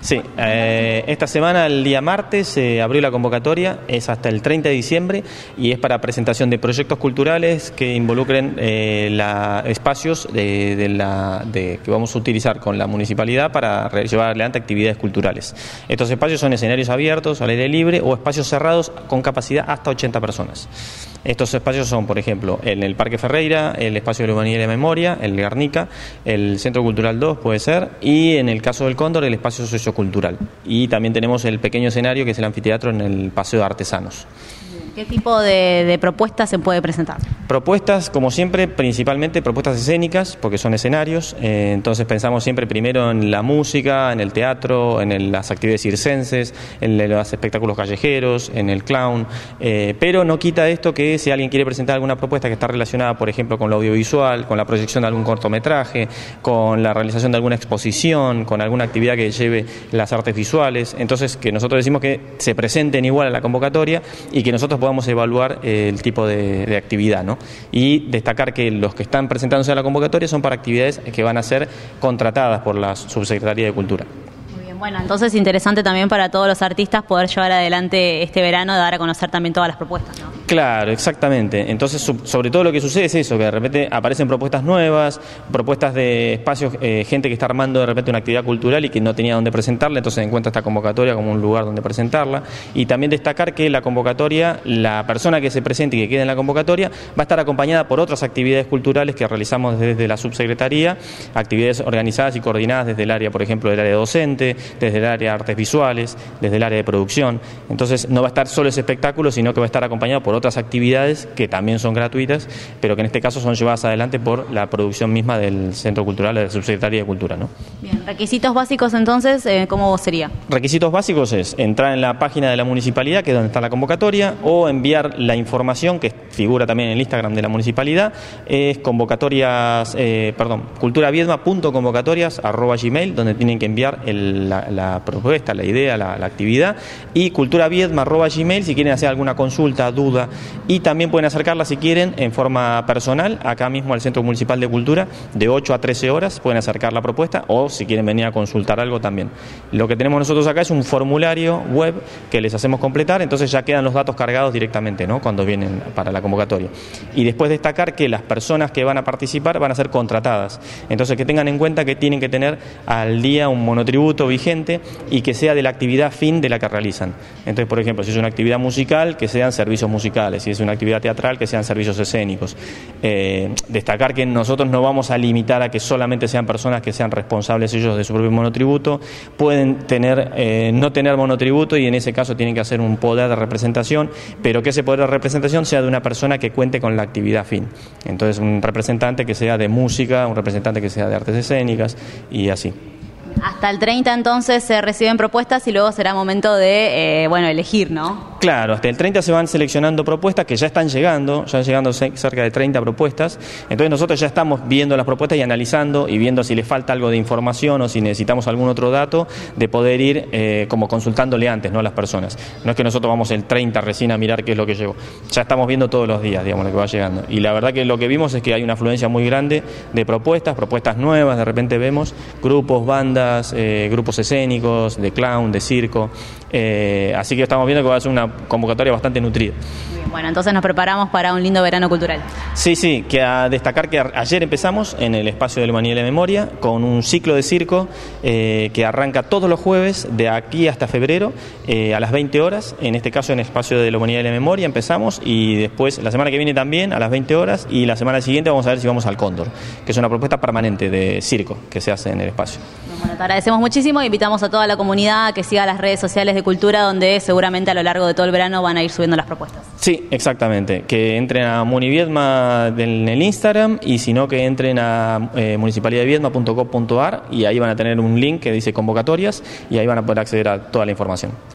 Sí, esta semana, el día martes, se abrió la convocatoria, es hasta el 30 de diciembre y es para presentación de proyectos culturales que involucren espacios que vamos a utilizar con la municipalidad para llevar adelante actividades culturales. Estos espacios son escenarios abiertos, al aire libre o espacios cerrados con capacidad hasta 80 personas. Estos espacios son, por ejemplo, en el Parque Ferreira, el Espacio de la Humanidad y la Memoria, el Guernica, el Centro Cultural 2 puede ser, y en el caso del Cóndor, el Espacio Sociocultural. Y también tenemos el pequeño escenario que es el anfiteatro en el Paseo de Artesanos. ¿Qué tipo de propuestas se puede presentar? Propuestas, como siempre, principalmente propuestas escénicas, porque son escenarios. Entonces pensamos siempre primero en la música, en el teatro, en las actividades circenses, en los espectáculos callejeros, en el clown. Pero no quita esto que si alguien quiere presentar alguna propuesta que está relacionada, por ejemplo, con lo audiovisual, con la proyección de algún cortometraje, con la realización de alguna exposición, con alguna actividad que lleve las artes visuales, entonces que nosotros decimos que se presenten igual a la convocatoria y que nosotros podamos evaluar el tipo de actividad, ¿no? Y destacar que los que están presentándose a la convocatoria son para actividades que van a ser contratadas por la Subsecretaría de Cultura. Muy bien, bueno, entonces interesante también para todos los artistas poder llevar adelante este verano, dar a conocer también todas las propuestas, ¿no? Claro, exactamente. Entonces, sobre todo lo que sucede es eso, que de repente aparecen propuestas nuevas, propuestas de espacios, gente que está armando de repente una actividad cultural y que no tenía dónde presentarla, entonces encuentra esta convocatoria como un lugar donde presentarla. Y también destacar que la convocatoria, la persona que se presente y que quede en la convocatoria, va a estar acompañada por otras actividades culturales que realizamos desde la Subsecretaría, actividades organizadas y coordinadas desde el área, por ejemplo, del área docente, desde el área de artes visuales, desde el área de producción. Entonces, no va a estar solo ese espectáculo, sino que va a estar acompañado por otras actividades que también son gratuitas, pero que en este caso son llevadas adelante por la producción misma del Centro Cultural, de la Subsecretaría de Cultura, ¿no? Bien, requisitos básicos entonces, ¿cómo sería? Requisitos básicos es entrar en la página de la municipalidad, que es donde está la convocatoria, o enviar la información que figura también en el Instagram de la municipalidad, es culturaviedma.convocatorias@gmail, donde tienen que enviar la propuesta, la idea, la actividad, y culturaviedma@gmail si quieren hacer alguna consulta, duda, y también pueden acercarla si quieren en forma personal, acá mismo al Centro Municipal de Cultura, de 8 a 13 horas pueden acercar la propuesta, o si quieren venir a consultar algo también. Lo que tenemos nosotros acá es un formulario web que les hacemos completar, entonces ya quedan los datos cargados directamente, ¿no?, cuando vienen para la convocatoria. Y después destacar que las personas que van a participar van a ser contratadas, entonces que tengan en cuenta que tienen que tener al día un monotributo vigente y que sea de la actividad fin de la que realizan. Entonces, por ejemplo, si es una actividad musical, que sean servicios musicales, si es una actividad teatral, que sean servicios escénicos. Destacar que nosotros no vamos a limitar a que solamente sean personas que sean responsables ellos de su propio monotributo, pueden no tener monotributo y en ese caso tienen que hacer un poder de representación, pero que ese poder de representación sea de una persona que cuente con la actividad fin. Entonces, un representante que sea de música, un representante que sea de artes escénicas y así. Hasta el 30 entonces se reciben propuestas y luego será momento de elegir, ¿no? Claro, hasta el 30 se van seleccionando propuestas que ya están llegando, cerca de 30 propuestas, entonces nosotros ya estamos viendo las propuestas y analizando y viendo si les falta algo de información o si necesitamos algún otro dato, de poder ir como consultándole antes, ¿no?, a las personas. No es que nosotros vamos el 30 recién a mirar qué es lo que llegó, ya estamos viendo todos los días, digamos, lo que va llegando. Y la verdad que lo que vimos es que hay una afluencia muy grande de propuestas nuevas, de repente vemos grupos, bandas, grupos escénicos, de clown, de circo, así que estamos viendo que va a ser una convocatoria bastante nutrida. Muy bien, bueno, entonces nos preparamos para un lindo verano cultural. Sí, que a destacar que ayer empezamos en el Espacio de la Humanidad y la Memoria con un ciclo de circo que arranca todos los jueves de aquí hasta febrero a las 20 horas, en este caso en el Espacio de la Humanidad y la Memoria empezamos, y después la semana que viene también a las 20 horas, y la semana siguiente vamos a ver si vamos al Cóndor, que es una propuesta permanente de circo que se hace en el espacio. Bueno, te agradecemos muchísimo e invitamos a toda la comunidad a que siga las redes sociales de Cultura, donde seguramente a lo largo de todo el verano van a ir subiendo las propuestas. Sí, exactamente, que entren a Muniviedma en el Instagram, y si no, que entren a municipalidadviedma.gov.ar y ahí van a tener un link que dice convocatorias y ahí van a poder acceder a toda la información.